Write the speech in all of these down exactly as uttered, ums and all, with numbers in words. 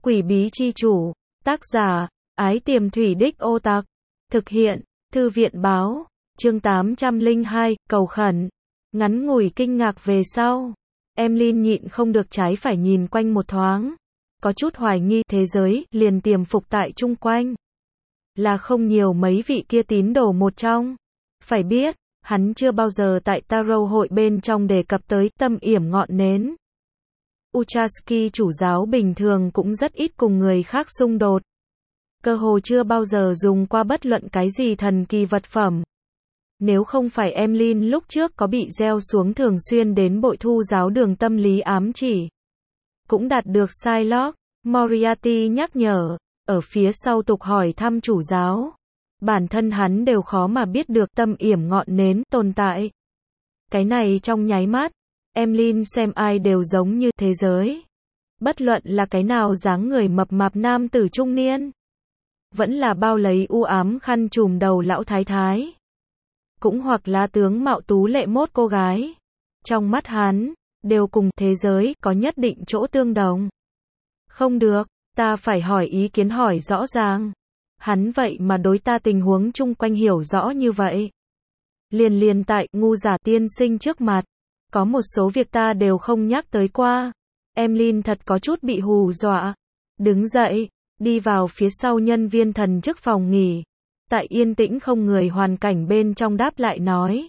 Quỷ bí chi chủ, tác giả, Ái Tiềm Thủy Đích Ô Tặc, thực hiện, Thư viện báo, chương tám trăm lẻ hai, cầu khẩn. Ngắn ngủi kinh ngạc về sau, Emlyn nhịn không được trái phải nhìn quanh một thoáng, có chút hoài nghi thế giới liền tiềm phục tại chung quanh. Là không nhiều mấy vị kia tín đồ một trong. Phải biết, hắn chưa bao giờ tại Tarot hội bên trong đề cập tới tâm yểm ngọn nến. Uchaski chủ giáo bình thường cũng rất ít cùng người khác xung đột. Cơ hồ chưa bao giờ dùng qua bất luận cái gì thần kỳ vật phẩm. Nếu không phải Emlyn lúc trước có bị gieo xuống thường xuyên đến bội thu giáo đường tâm lý ám chỉ. Cũng đạt được Shylock Moriarty nhắc nhở, ở phía sau tục hỏi thăm chủ giáo. Bản thân hắn đều khó mà biết được tâm yểm ngọn nến tồn tại. Cái này trong nháy mắt, Emlyn xem ai đều giống như thế giới. Bất luận là cái nào dáng người mập mạp nam tử trung niên, vẫn là bao lấy u ám khăn trùm đầu lão thái thái, cũng hoặc là tướng mạo tú lệ mốt cô gái. Trong mắt hắn, đều cùng thế giới có nhất định chỗ tương đồng. Không được, ta phải hỏi ý kiến hỏi rõ ràng. Hắn vậy mà đối ta tình huống chung quanh hiểu rõ như vậy. Liền liền tại ngu giả tiên sinh trước mặt, có một số việc ta đều không nhắc tới qua. Emlyn thật có chút bị hù dọa. Đứng dậy, đi vào phía sau nhân viên thần chức phòng nghỉ. Tại yên tĩnh không người hoàn cảnh bên trong đáp lại nói.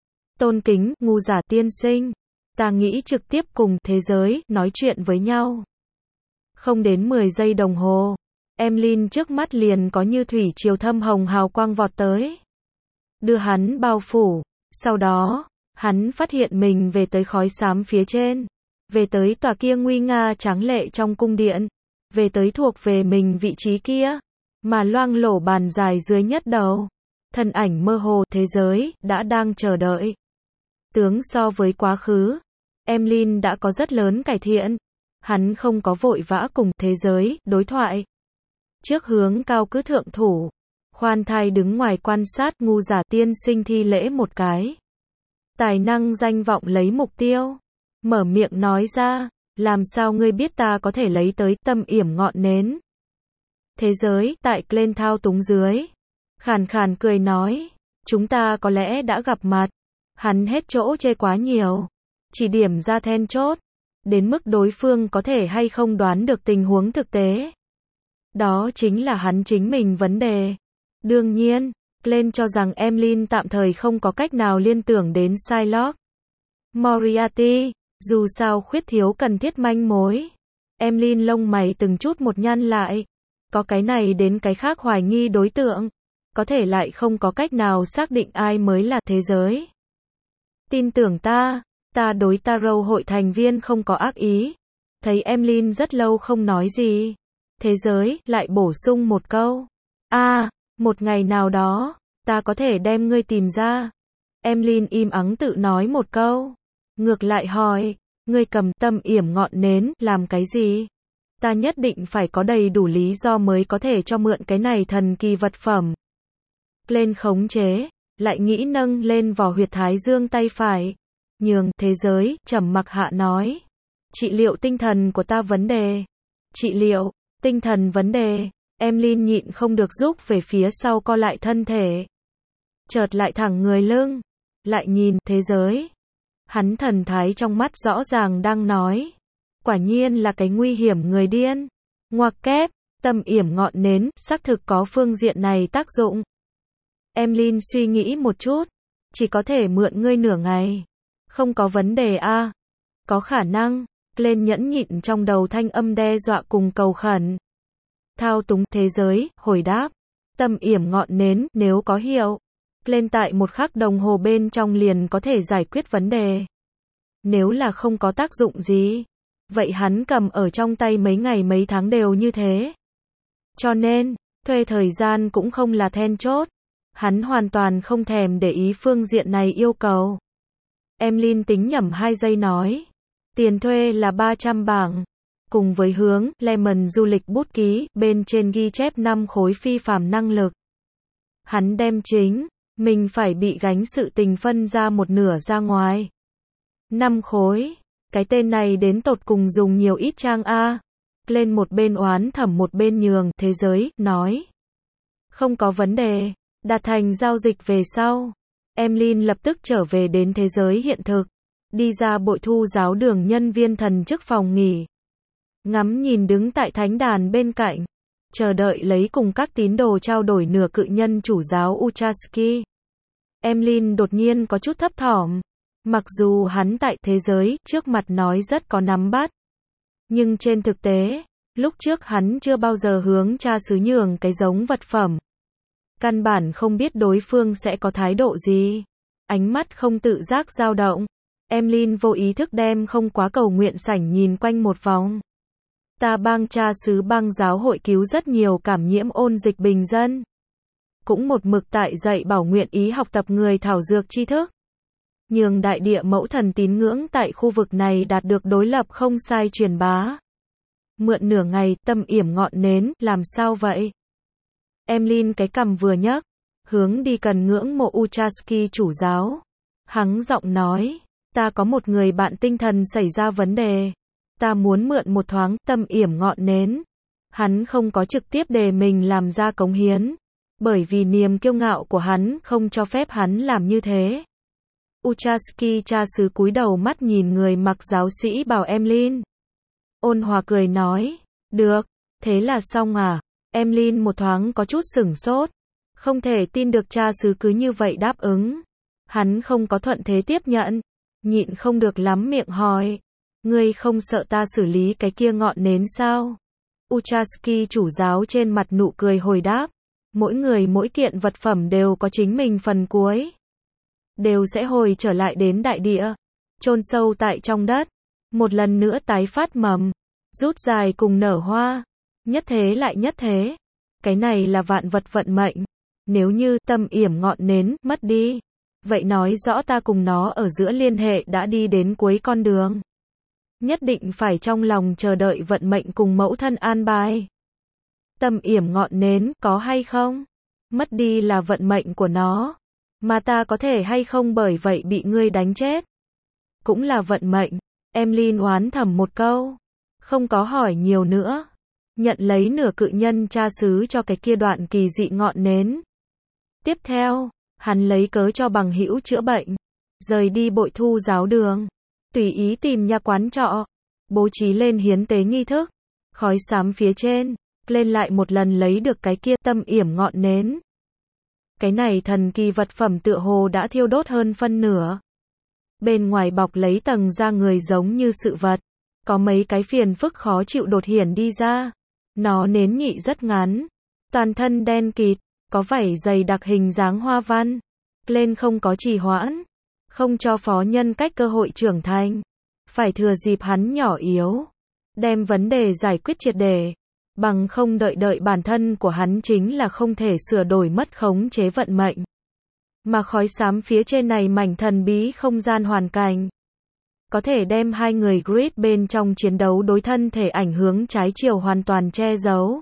Tôn kính, ngu giả tiên sinh. Ta nghĩ trực tiếp cùng thế giới nói chuyện với nhau. Không đến mười giây đồng hồ, Emlyn trước mắt liền có như thủy triều thâm hồng hào quang vọt tới, đưa hắn bao phủ. Sau đó, hắn phát hiện mình về tới khói xám phía trên, về tới tòa kia nguy nga tráng lệ trong cung điện, về tới thuộc về mình vị trí kia, mà loang lổ bàn dài dưới nhất đầu. Thân ảnh mơ hồ thế giới đã đang chờ đợi. Tướng so với quá khứ, Emlyn đã có rất lớn cải thiện. Hắn không có vội vã cùng thế giới đối thoại. Trước hướng cao cứ thượng thủ, khoan thai đứng ngoài quan sát ngu giả tiên sinh thi lễ một cái. Tài năng danh vọng lấy mục tiêu. Mở miệng nói ra, làm sao ngươi biết ta có thể lấy tới tâm yểm ngọn nến? Thế giới tại Glen thao túng dưới, khàn khàn cười nói, chúng ta có lẽ đã gặp mặt. Hắn hết chỗ chê quá nhiều, chỉ điểm ra then chốt, đến mức đối phương có thể hay không đoán được tình huống thực tế. Đó chính là hắn chính mình vấn đề. Đương nhiên, Glen cho rằng Emlyn tạm thời không có cách nào liên tưởng đến Shylock Moriarty, dù sao khuyết thiếu cần thiết manh mối. Emlyn lông mày từng chút một nhăn lại. Có cái này đến cái khác hoài nghi đối tượng, có thể lại không có cách nào xác định ai mới là thế giới. Tin tưởng ta, ta đối Tarot hội thành viên không có ác ý. Thấy Emlyn rất lâu không nói gì, thế giới lại bổ sung một câu. A, à, một ngày nào đó, ta có thể đem ngươi tìm ra. Emlyn im ắng tự nói một câu. Ngược lại hỏi, ngươi cầm tâm yểm ngọn nến làm cái gì? Ta nhất định phải có đầy đủ lý do mới có thể cho mượn cái này thần kỳ vật phẩm. Lên khống chế, lại nghĩ nâng lên vỏ huyệt thái dương tay phải. Nhường thế giới trầm mặc hạ nói. Trị liệu tinh thần của ta vấn đề. Trị liệu tinh thần vấn đề. Emlyn nhịn không được rúc về phía sau co lại thân thể. Chợt lại thẳng người lưng. Lại nhìn thế giới. Hắn thần thái trong mắt rõ ràng đang nói. Quả nhiên là cái nguy hiểm người điên. Ngoặc kép, tâm yểm ngọn nến, xác thực có phương diện này tác dụng. Emlyn suy nghĩ một chút. Chỉ có thể mượn ngươi nửa ngày. Không có vấn đề a. À? Có khả năng. Glen nhẫn nhịn trong đầu thanh âm đe dọa cùng cầu khẩn. Thao túng thế giới, hồi đáp. Tâm yểm ngọn nến, nếu có hiệu. Glen tại một khắc đồng hồ bên trong liền có thể giải quyết vấn đề. Nếu là không có tác dụng gì, vậy hắn cầm ở trong tay mấy ngày mấy tháng đều như thế. Cho nên, thuê thời gian cũng không là then chốt. Hắn hoàn toàn không thèm để ý phương diện này yêu cầu. Emlyn tính nhẩm hai giây nói. Tiền thuê là ba trăm bảng. Cùng với hướng Lemon du lịch bút ký, bên trên ghi chép năm khối phi phàm năng lực. Hắn đem chính, mình phải bị gánh sự tình phân ra một nửa ra ngoài. năm khối. Cái tên này đến tột cùng dùng nhiều ít trang A. Lên một bên oán thẩm một bên nhường thế giới, nói. Không có vấn đề, đạt thành giao dịch về sau. Emlyn lập tức trở về đến thế giới hiện thực. Đi ra bội thu giáo đường nhân viên thần chức phòng nghỉ. Ngắm nhìn đứng tại thánh đàn bên cạnh. Chờ đợi lấy cùng các tín đồ trao đổi nửa cự nhân chủ giáo Uchaski. Emlyn đột nhiên có chút thấp thỏm. Mặc dù hắn tại thế giới trước mặt nói rất có nắm bắt. Nhưng trên thực tế, lúc trước hắn chưa bao giờ hướng cha xứ nhường cái giống vật phẩm. Căn bản không biết đối phương sẽ có thái độ gì. Ánh mắt không tự giác dao động. Emlyn vô ý thức đem không quá cầu nguyện sảnh nhìn quanh một vòng. Ta bang cha xứ bang giáo hội cứu rất nhiều cảm nhiễm ôn dịch bình dân. Cũng một mực tại dạy bảo nguyện ý học tập người thảo dược tri thức. Nhường đại địa mẫu thần tín ngưỡng tại khu vực này đạt được đối lập không sai truyền bá. Mượn nửa ngày, tâm yểm ngọn nến, làm sao vậy? Emlyn cái cằm vừa nhấc, hướng đi cần ngưỡng mộ Uchaski chủ giáo. Hắng giọng nói, ta có một người bạn tinh thần xảy ra vấn đề. Ta muốn mượn một thoáng, tâm yểm ngọn nến. Hắn không có trực tiếp đề mình làm ra cống hiến. Bởi vì niềm kiêu ngạo của hắn không cho phép hắn làm như thế. Uchaski cha xứ cúi đầu mắt nhìn người mặc giáo sĩ bào Emlyn. Ôn hòa cười nói, được, thế là xong à? Emlyn một thoáng có chút sửng sốt. Không thể tin được cha xứ cứ như vậy đáp ứng. Hắn không có thuận thế tiếp nhận. Nhịn không được lắm miệng hỏi. Ngươi không sợ ta xử lý cái kia ngọn nến sao? Uchaski chủ giáo trên mặt nụ cười hồi đáp. Mỗi người mỗi kiện vật phẩm đều có chính mình phần cuối. Đều sẽ hồi trở lại đến đại địa. Chôn sâu tại trong đất. Một lần nữa tái phát mầm. Rút dài cùng nở hoa. Nhất thế lại nhất thế. Cái này là vạn vật vận mệnh. Nếu như tâm yểm ngọn nến mất đi. Vậy nói rõ ta cùng nó ở giữa liên hệ đã đi đến cuối con đường. Nhất định phải trong lòng chờ đợi vận mệnh cùng mẫu thân an bài. Tâm yểm ngọn nến có hay không? Mất đi là vận mệnh của nó. Mà ta có thể hay không bởi vậy bị ngươi đánh chết? Cũng là vận mệnh. Emlyn oán thầm một câu. Không có hỏi nhiều nữa. Nhận lấy nửa cự nhân cha xứ cho cái kia đoạn kỳ dị ngọn nến. Tiếp theo, hắn lấy cớ cho bằng hữu chữa bệnh. Rời đi bội thu giáo đường. Tùy ý tìm nhà quán trọ. Bố trí lên hiến tế nghi thức. Khói xám phía trên. Lên lại một lần lấy được cái kia tâm yểm ngọn nến. Cái này thần kỳ vật phẩm tựa hồ đã thiêu đốt hơn phân nửa. Bên ngoài bọc lấy tầng da người giống như sự vật. Có mấy cái phiền phức khó chịu đột hiển đi ra. Nó nến nhị rất ngắn. Toàn thân đen kịt. Có vảy dày đặc hình dáng hoa văn. Lên không có trì hoãn. Không cho phó nhân cách cơ hội trưởng thành. Phải thừa dịp hắn nhỏ yếu. Đem vấn đề giải quyết triệt để. Bằng không đợi đợi bản thân của hắn chính là không thể sửa đổi mất khống chế vận mệnh. Mà khói xám phía trên này mảnh thần bí không gian hoàn cảnh. Có thể đem hai người grid bên trong chiến đấu đối thân thể ảnh hướng trái chiều hoàn toàn che giấu.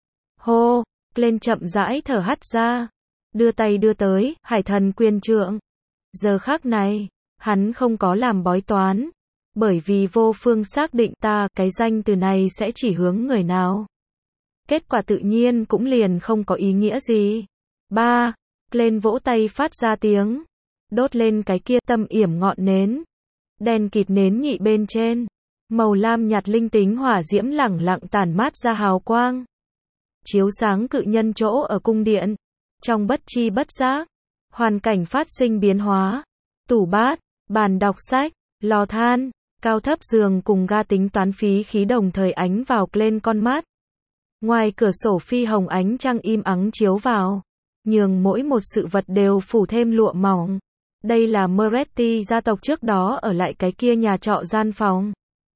Hô, lên chậm rãi thở hắt ra. Đưa tay đưa tới, hải thần quyền trượng. Giờ khắc này, hắn không có làm bói toán. Bởi vì vô phương xác định ta, cái danh từ này sẽ chỉ hướng người nào. Kết quả tự nhiên cũng liền không có ý nghĩa gì. Ba, lên vỗ tay phát ra tiếng. Đốt lên cái kia tâm yểm ngọn nến. Đèn kịt nến nhị bên trên. Màu lam nhạt linh tính hỏa diễm lẳng lặng tản mát ra hào quang. Chiếu sáng cự nhân chỗ ở cung điện. Trong bất chi bất giác. Hoàn cảnh phát sinh biến hóa. Tủ bát, bàn đọc sách, lò than, cao thấp giường cùng ga tính toán phí khí đồng thời ánh vào lên con mắt. Ngoài cửa sổ phi hồng ánh trăng im ắng chiếu vào. Nhường mỗi một sự vật đều phủ thêm lụa mỏng. Đây là Moretti gia tộc trước đó ở lại cái kia nhà trọ gian phòng.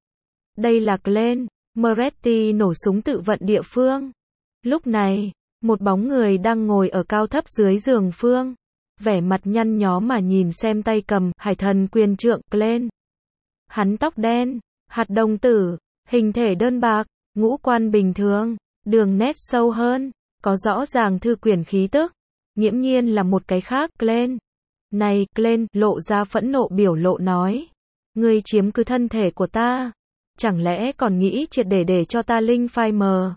Đây là Glenn, Moretti nổ súng tự vận địa phương. Lúc này, một bóng người đang ngồi ở cao thấp dưới giường phương. Vẻ mặt nhăn nhó mà nhìn xem tay cầm, hải thần quyền trượng, Glenn. Hắn tóc đen, hạt đồng tử, hình thể đơn bạc, ngũ quan bình thường, đường nét sâu hơn, có rõ ràng thư quyển khí tức. Nghiễm nhiên là một cái khác, Glenn. Này, Glenn, lộ ra phẫn nộ biểu lộ nói. Ngươi chiếm cứ thân thể của ta. Chẳng lẽ còn nghĩ triệt để để cho ta linh phai mờ?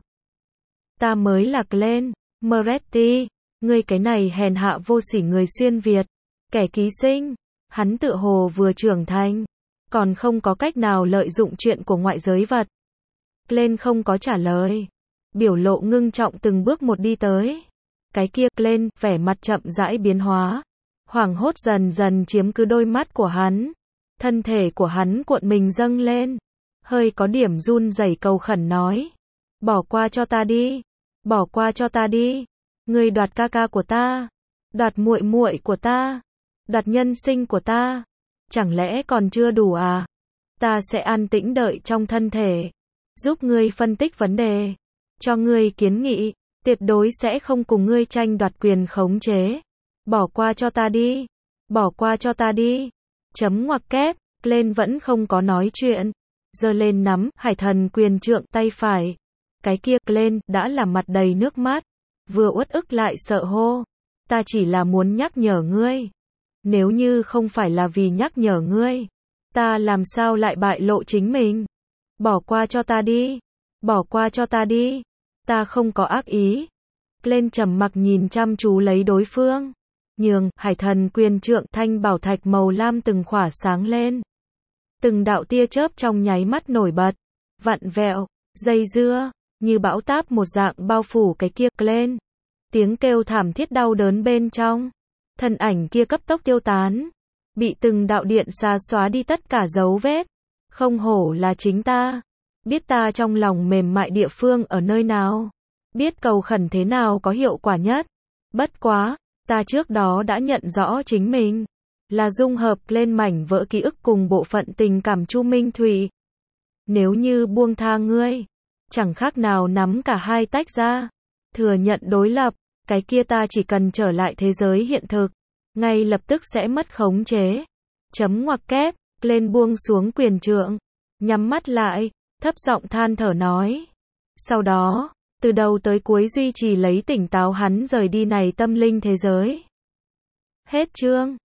Ta mới là Glenn Moretti, ngươi cái này hèn hạ vô sỉ người xuyên Việt, kẻ ký sinh. Hắn tựa hồ vừa trưởng thành, còn không có cách nào lợi dụng chuyện của ngoại giới vật. Glenn không có trả lời, biểu lộ ngưng trọng từng bước một đi tới. Cái kia Glenn, vẻ mặt chậm rãi biến hóa, hoảng hốt dần dần chiếm cứ đôi mắt của hắn. Thân thể của hắn cuộn mình dâng lên, hơi có điểm run rẩy cầu khẩn nói: "Bỏ qua cho ta đi, bỏ qua cho ta đi. Ngươi đoạt ca ca của ta, đoạt muội muội của ta, đoạt nhân sinh của ta, chẳng lẽ còn chưa đủ à? Ta sẽ an tĩnh đợi trong thân thể, giúp ngươi phân tích vấn đề, cho ngươi kiến nghị, tuyệt đối sẽ không cùng ngươi tranh đoạt quyền khống chế. Bỏ qua cho ta đi, bỏ qua cho ta đi." Chấm ngoặc kép, Glenn vẫn không có nói chuyện, giơ lên nắm hải thần quyền trượng tay phải. Cái kia Glenn đã là mặt đầy nước mắt, vừa uất ức lại sợ hô: "Ta chỉ là muốn nhắc nhở ngươi. Nếu như không phải là vì nhắc nhở ngươi, ta làm sao lại bại lộ chính mình? Bỏ qua cho ta đi, bỏ qua cho ta đi. Ta không có ác ý." Glenn trầm mặc nhìn chăm chú lấy đối phương. Nhường, hải thần quyền trượng thanh bảo thạch màu lam từng khỏa sáng lên. Từng đạo tia chớp trong nháy mắt nổi bật, vặn vẹo, dây dưa, như bão táp một dạng bao phủ cái kia Glenn. Tiếng kêu thảm thiết đau đớn bên trong. Thân ảnh kia cấp tốc tiêu tán, bị từng đạo điện xà xóa đi tất cả dấu vết. Không hổ là chính ta, biết ta trong lòng mềm mại địa phương ở nơi nào, biết cầu khẩn thế nào có hiệu quả nhất. Bất quá, ta trước đó đã nhận rõ chính mình là dung hợp lên mảnh vỡ ký ức cùng bộ phận tình cảm Chu Minh Thủy. Nếu như buông tha ngươi, chẳng khác nào nắm cả hai tách ra, thừa nhận đối lập, cái kia ta chỉ cần trở lại thế giới hiện thực, ngay lập tức sẽ mất khống chế. Chấm ngoặc kép, Glenn buông xuống quyền trượng, nhắm mắt lại, thấp giọng than thở nói. Sau đó, từ đầu tới cuối duy trì lấy tỉnh táo hắn rời đi này tâm linh thế giới. Hết chương.